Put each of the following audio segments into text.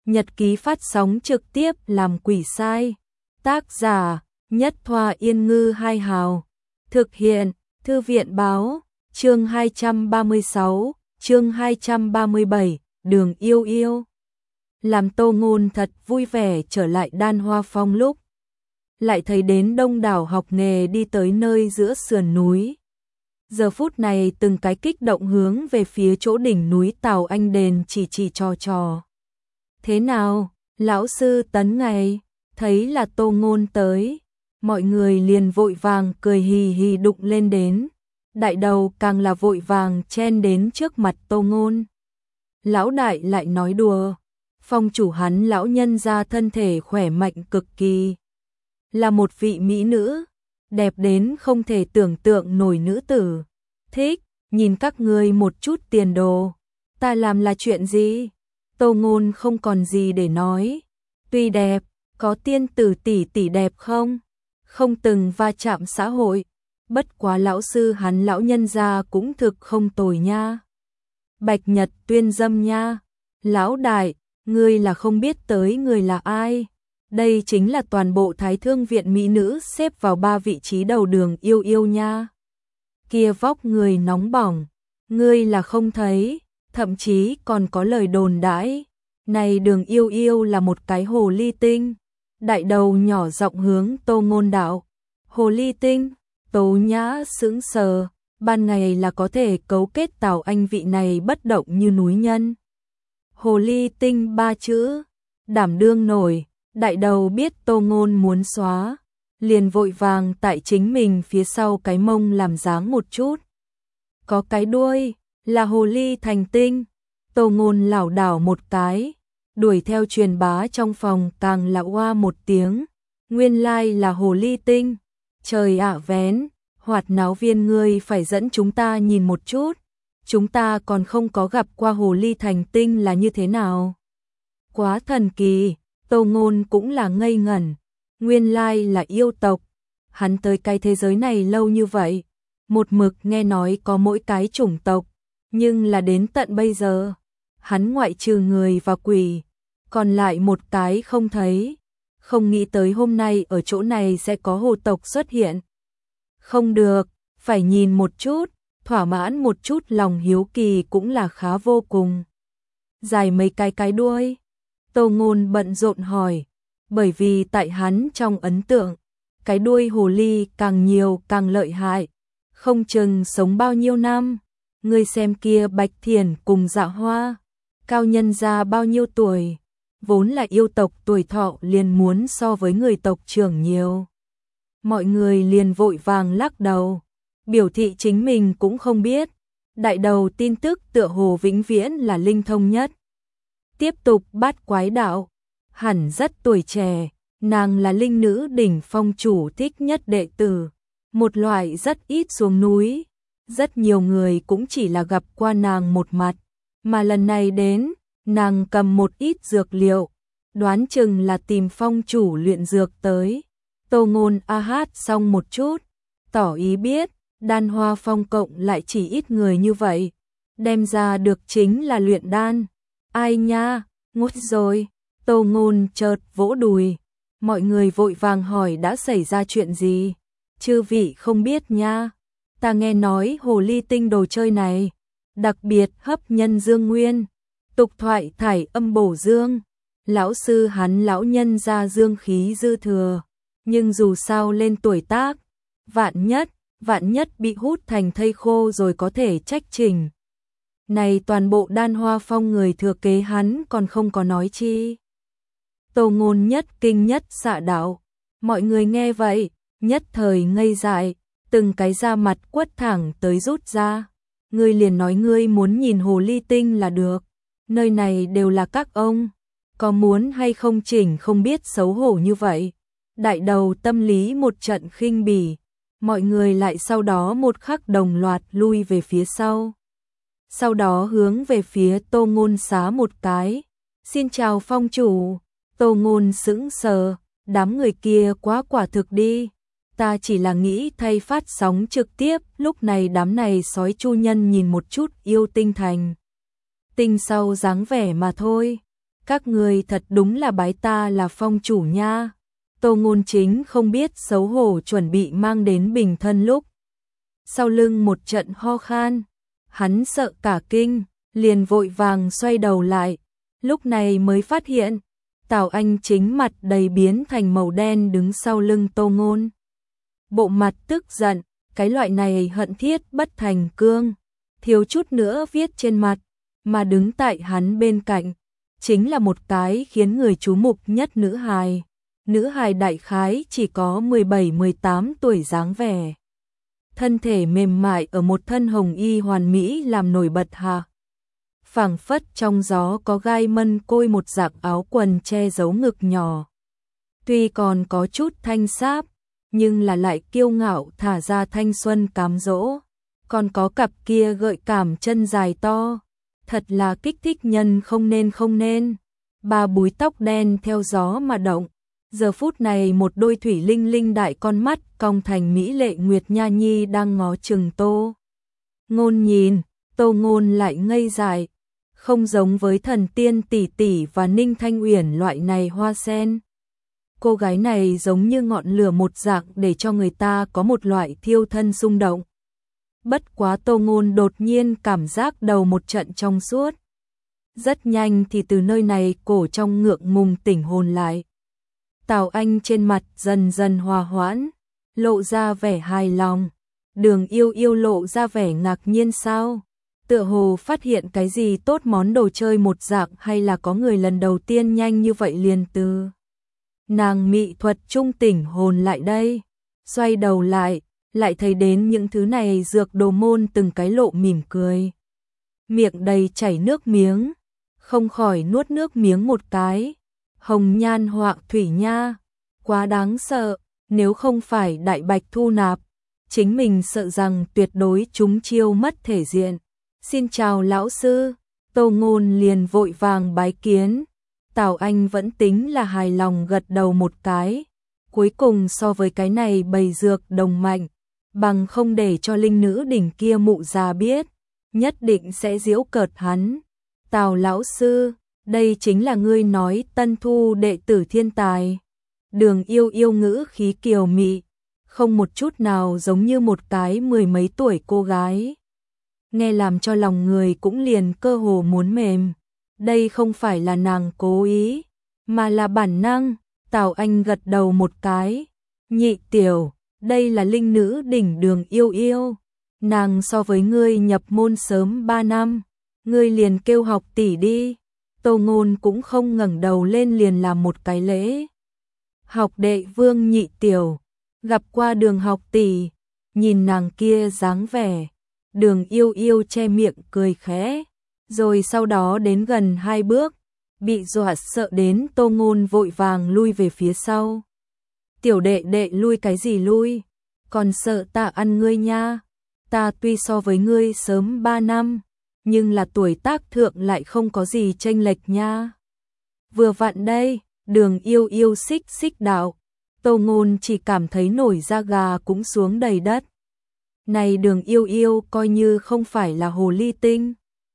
Nhật ký phát sóng trực tiếp làm quỷ sai. Tác giả Nhất Thoa Yên Ngư Hai Hào. Thực hiện Thư viện Báo. Chương 236, chương 237, Đường Yêu Yêu. Làm Tô Ngôn thật vui vẻ trở lại Đan Hoa Phong lúc lại thấy đến đông đảo học nghề đi tới nơi giữa sườn núi. Giờ phút này từng cái kích động hướng về phía chỗ đỉnh núi Tào Anh Đền chỉ trò. Thế nào, lão sư Tấn Ngày, thấy là Tô Ngôn tới, mọi người liền vội vàng cười hì hì đụng lên đến. Đại đầu càng là vội vàng chen đến trước mặt Tô Ngôn. Lão đại lại nói đùa, phong chủ hắn lão nhân ra thân thể khỏe mạnh cực kỳ. Là một vị mỹ nữ, đẹp đến không thể tưởng tượng nổi nữ tử. Thích, nhìn các ngươi một chút tiền đồ, ta làm là chuyện gì? Tô Ngôn không còn gì để nói. Tuy đẹp, có tiên tử tỷ đẹp không? Không từng va chạm xã hội. Bất quá lão sư hắn lão nhân gia cũng thực không tồi nha. Bạch Nhật Tuyên dâm nha. Lão đại, ngươi là không biết tới người là ai. Đây chính là toàn bộ Thái Thương viện mỹ nữ xếp vào 3 vị trí đầu Đường Yêu Yêu nha. Kia vóc người nóng bỏng, ngươi là không thấy, thậm chí còn có lời đồn đãi. Này Đường Yêu Yêu là một cái hồ ly tinh. Đại đầu nhỏ giọng hướng Tô Ngôn đạo. Hồ ly tinh? Tố Nhã sững sờ, ban ngày là có thể cấu kết Tào Anh vị này bất động như núi nhân. Hồ ly tinh 3 chữ, đảm đương nổi. Đại đầu biết Tô Ngôn muốn xóa, liền vội vàng tại chính mình phía sau cái mông làm dáng một chút. Có cái đuôi, là hồ ly thành tinh. Tô Ngôn lảo đảo một cái, đuổi theo truyền bá trong phòng càng là oa một tiếng. Nguyên lai là hồ ly tinh. Trời ạ vén, Hoạt náo viên ngươi phải dẫn chúng ta nhìn một chút. Chúng ta còn không có gặp qua hồ ly thành tinh là như thế nào. Quá thần kỳ, Tô Ngôn cũng là ngây ngẩn. Nguyên lai là yêu tộc. Hắn tới cái thế giới này lâu như vậy, một mực nghe nói có mỗi cái chủng tộc, nhưng là đến tận bây giờ, hắn ngoại trừ người và quỷ, còn lại một cái không thấy. Không nghĩ tới hôm nay ở chỗ này sẽ có hồ tộc xuất hiện. Không được, phải nhìn một chút, thỏa mãn một chút lòng hiếu kỳ cũng là khá vô cùng. Dài mấy cái đuôi? Tô Ngôn bận rộn hỏi, bởi vì tại hắn trong ấn tượng, cái đuôi hồ ly càng nhiều càng lợi hại, không chừng sống bao nhiêu năm. Ngươi xem kia Bạch Thiền cùng Dạ Hoa, cao nhân ra bao nhiêu tuổi, vốn là yêu tộc tuổi thọ liền muốn so với người tộc trưởng nhiều. Mọi người liền vội vàng lắc đầu, biểu thị chính mình cũng không biết. Đại đầu tin tức tựa hồ vĩnh viễn là linh thông nhất. Tiếp tục Bát Quái đạo, hẳn rất tuổi trẻ, nàng là linh nữ đỉnh phong chủ thích nhất đệ tử, một loại rất ít xuống núi, rất nhiều người cũng chỉ là gặp qua nàng một mặt, mà lần này đến, nàng cầm một ít dược liệu, đoán chừng là tìm phong chủ luyện dược tới. Tô Ngôn hát xong một chút, tỏ ý biết, Đan Hoa Phong cộng lại chỉ ít người như vậy, đem ra được chính là luyện đan. Ai nha, ngốt rồi. Tô Ngôn chợt vỗ đùi, mọi người vội vàng hỏi đã xảy ra chuyện gì. Chư vị không biết nha, ta nghe nói hồ ly tinh đồ chơi này, đặc biệt hấp nhân dương nguyên, tục thoại thải âm bổ dương. Lão sư hắn lão nhân ra dương khí dư thừa, nhưng dù sao lên tuổi tác, vạn nhất bị hút thành thây khô rồi có thể trách trình. Này toàn bộ Đan Hoa Phong người thừa kế hắn còn không có nói chi. Tô Ngôn nhất kinh nhất xạ đạo, mọi người nghe vậy, nhất thời ngây dại, từng cái da mặt quất thẳng tới rút ra. Ngươi liền nói ngươi muốn nhìn hồ ly tinh là được, nơi này đều là các ông, có muốn hay không chỉnh không biết xấu hổ như vậy. Đại đầu tâm lý một trận khinh bỉ, mọi người lại sau đó một khắc đồng loạt lui về phía sau. Sau đó hướng về phía Tô Ngôn xá một cái. Xin chào phong chủ. Tô Ngôn sững sờ, đám người kia quá quả thực đi. Ta chỉ là nghĩ thay phát sóng trực tiếp, lúc này đám này sói chu nhân nhìn một chút yêu tinh thành tinh sau dáng vẻ mà thôi. Các người thật đúng là bái ta là phong chủ nha. Tô Ngôn Chính không biết xấu hổ chuẩn bị mang đến bình thân lúc. Sau lưng một trận ho khan, hắn sợ cả kinh, liền vội vàng xoay đầu lại. Lúc này mới phát hiện, Tào Anh Chính mặt đầy biến thành màu đen đứng sau lưng Tô Ngôn. Bộ mặt tức giận, cái loại này hận thiết bất thành cương, thiếu chút nữa viết trên mặt, mà đứng tại hắn bên cạnh, chính là một cái khiến người chú mục nhất nữ hài. Nữ hài đại khái chỉ có 17-18 tuổi dáng vẻ. Thân thể mềm mại ở một thân hồng y hoàn mỹ làm nổi bật hạ. Phảng phất trong gió có gai mân côi một dạng áo quần che giấu ngực nhỏ. Tuy còn có chút thanh sáp, nhưng là lại kiêu ngạo thả ra thanh xuân cám dỗ. Còn có cặp kia gợi cảm chân dài to. Thật là kích thích nhân không nên. Ba búi tóc đen theo gió mà động. Giờ phút này một đôi thủy linh linh đại con mắt cong thành mỹ lệ Nguyệt Nha Nhi đang ngó chừng Tô Ngôn nhìn, Tô Ngôn lại ngây dại, không giống với Thần Tiên tỷ tỷ và Ninh Thanh Uyển loại này hoa sen. Cô gái này giống như ngọn lửa một dạng để cho người ta có một loại thiêu thân xung động. Bất quá Tô Ngôn đột nhiên cảm giác đầu một trận trong suốt. Rất nhanh thì từ nơi này cổ trong ngượng ngùng tỉnh hồn lại. Tào Anh trên mặt dần dần hòa hoãn, lộ ra vẻ hài lòng. Đường Yêu Yêu lộ ra vẻ ngạc nhiên sao? Tựa hồ phát hiện cái gì tốt món đồ chơi một dạng, hay là có người lần đầu tiên nhanh như vậy liền từ nàng mỹ thuật trung tỉnh hồn lại đây. Xoay đầu lại, lại thấy đến những thứ này dược đồ môn từng cái lộ mỉm cười. Miệng đầy chảy nước miếng, không khỏi nuốt nước miếng một cái. Hồng nhan họa thủy nha, quá đáng sợ, nếu không phải Đại Bạch thu nạp, chính mình sợ rằng tuyệt đối chúng chiêu mất thể diện. Xin chào lão sư, Tô Ngôn liền vội vàng bái kiến. Tào Anh vẫn tính là hài lòng gật đầu một cái. Cuối cùng so với cái này bày dược đồng mạnh, bằng không để cho linh nữ đỉnh kia mụ già biết, nhất định sẽ giễu cợt hắn. Tào lão sư, đây chính là ngươi nói tân thu đệ tử thiên tài. Đường Yêu Yêu ngữ khí kiều mị, không một chút nào giống như một cái mười mấy tuổi cô gái. Nghe làm cho lòng người cũng liền cơ hồ muốn mềm. Đây không phải là nàng cố ý, mà là bản năng. Tào Anh gật đầu một cái. Nhị tiểu, đây là linh nữ đỉnh Đường Yêu Yêu. Nàng so với ngươi nhập môn sớm 3 năm, ngươi liền kêu học tỷ đi. Tô Ngôn cũng không ngẩng đầu lên liền làm một cái lễ. Học đệ Vương nhị tiểu, gặp qua Đường học tỷ. Nhìn nàng kia dáng vẻ, Đường Yêu Yêu che miệng cười khẽ, rồi sau đó đến gần 2 bước, bị dọa sợ đến Tô Ngôn vội vàng lui về phía sau. Tiểu đệ đệ lui cái gì lui, còn sợ ta ăn ngươi nha. Ta tuy so với ngươi sớm 3 năm, nhưng là tuổi tác thượng lại không có gì chênh lệch nha. Vừa vặn đây, Đường Yêu Yêu xích xích đạo. Tô Ngôn chỉ cảm thấy nổi da gà cũng xuống đầy đất. Này Đường Yêu Yêu coi như không phải là hồ ly tinh,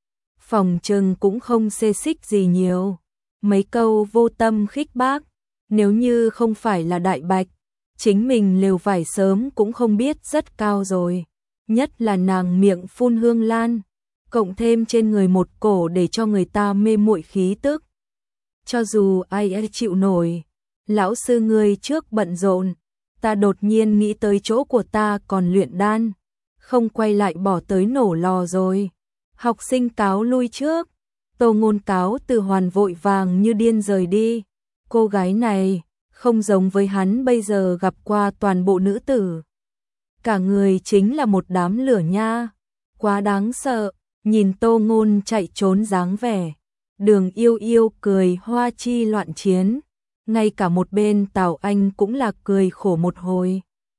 phòng trừng cũng không xê xích gì nhiều. Mấy câu vô tâm khích bác, nếu như không phải là Đại Bạch, chính mình lều vải sớm cũng không biết rất cao rồi. Nhất là nàng miệng phun hương lan, cộng thêm trên người một cổ để cho người ta mê muội khí tức. Cho dù ai chịu nổi. Lão sư ngươi trước bận rộn, ta đột nhiên nghĩ tới chỗ của ta còn luyện đan, không quay lại bỏ tới nổ lò rồi. Học sinh cáo lui trước. Tô Ngôn cáo từ hoàn vội vàng như điên rời đi. Cô gái này không giống với hắn bây giờ gặp qua toàn bộ nữ tử. Cả người chính là một đám lửa nha, quá đáng sợ. Nhìn Tô Ngôn chạy trốn dáng vẻ, Đường Yêu Yêu cười hoa chi loạn chiến. Ngay cả một bên Tào Anh cũng là cười khổ một hồi.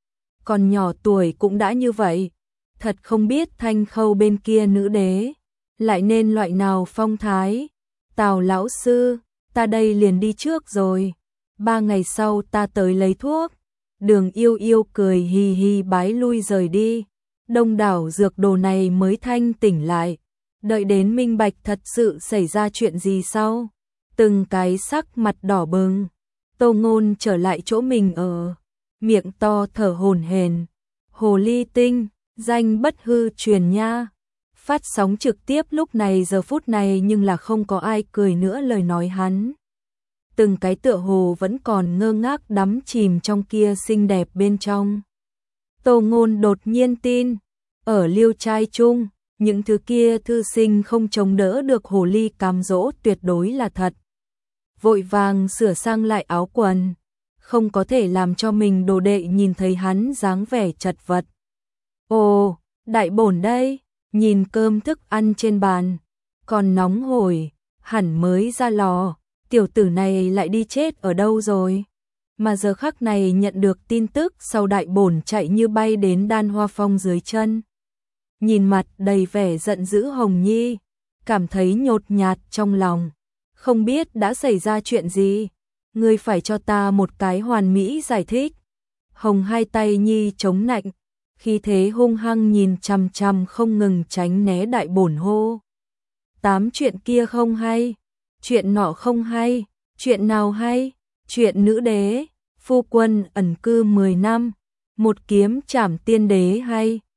Còn nhỏ tuổi cũng đã như vậy, thật không biết Thanh Khâu bên kia nữ đế lại nên loại nào phong thái. Tào lão sư, ta đây liền đi trước rồi, 3 ngày sau ta tới lấy thuốc. Đường Yêu Yêu cười hì hì bái lui rời đi. Đông đảo dược đồ này mới thanh tỉnh lại, đợi đến minh bạch thật sự xảy ra chuyện gì sau, từng cái sắc mặt đỏ bừng. Tô Ngôn trở lại chỗ mình ở, miệng to thở hổn hển. Hồ ly tinh, danh bất hư truyền nha. Phát sóng trực tiếp lúc này giờ phút này nhưng là không có ai cười nữa lời nói hắn. Từng cái tựa hồ vẫn còn ngơ ngác đắm chìm trong kia xinh đẹp bên trong. Tô Ngôn đột nhiên tin, ở liêu trai chung, những thứ kia thư sinh không chống đỡ được hồ ly cám dỗ tuyệt đối là thật. Vội vàng sửa sang lại áo quần, không có thể làm cho mình đồ đệ nhìn thấy hắn dáng vẻ chật vật. Ồ, đại bổn đây, nhìn cơm thức ăn trên bàn, còn nóng hổi, hẳn mới ra lò, tiểu tử này lại đi chết ở đâu rồi? Mà giờ khắc này nhận được tin tức sau đại bổn chạy như bay đến Đan Hoa Phong dưới chân. Nhìn mặt đầy vẻ giận dữ Hồng Nhi, cảm thấy nhột nhạt trong lòng. Không biết đã xảy ra chuyện gì, ngươi phải cho ta một cái hoàn mỹ giải thích. Hồng hai tay Nhi chống nạnh, khi thế hung hăng nhìn chằm chằm không ngừng tránh né đại bổn hô. Tám chuyện kia không hay, chuyện nọ không hay, chuyện nào hay, chuyện nữ đế, phu quân ẩn cư 10 năm, một kiếm trảm tiên đế hay,